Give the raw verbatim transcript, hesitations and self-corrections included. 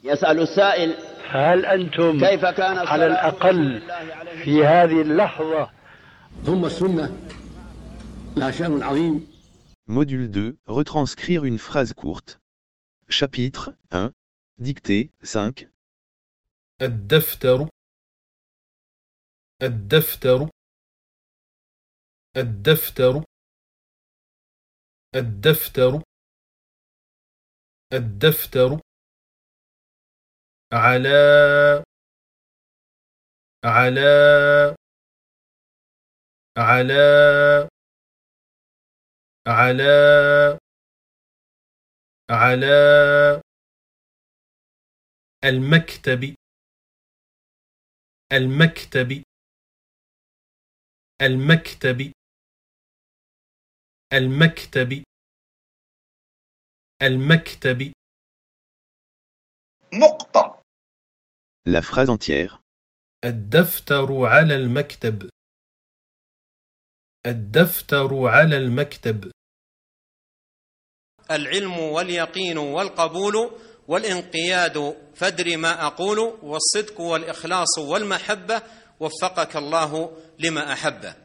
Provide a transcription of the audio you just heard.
يسأل السائل: هل أنتم كيف كان على الأقل في هذه اللحظة؟ ثم السنة لها شأن عظيم. Module deux, retranscrire une phrase courte. Chapitre un, dictée cinq. الدفتر الدفتر الدفتر الدفتر الدفتر على على على على على المكتب المكتب المكتب المكتب المكتب. نقطة. La phrase entière. الدفتر على المكتب. الدفتر على المكتب. العلم واليقين والقبول والانقياد فادر ما أقول، والصدق والإخلاص والمحبة، وفقك الله لما أحبه.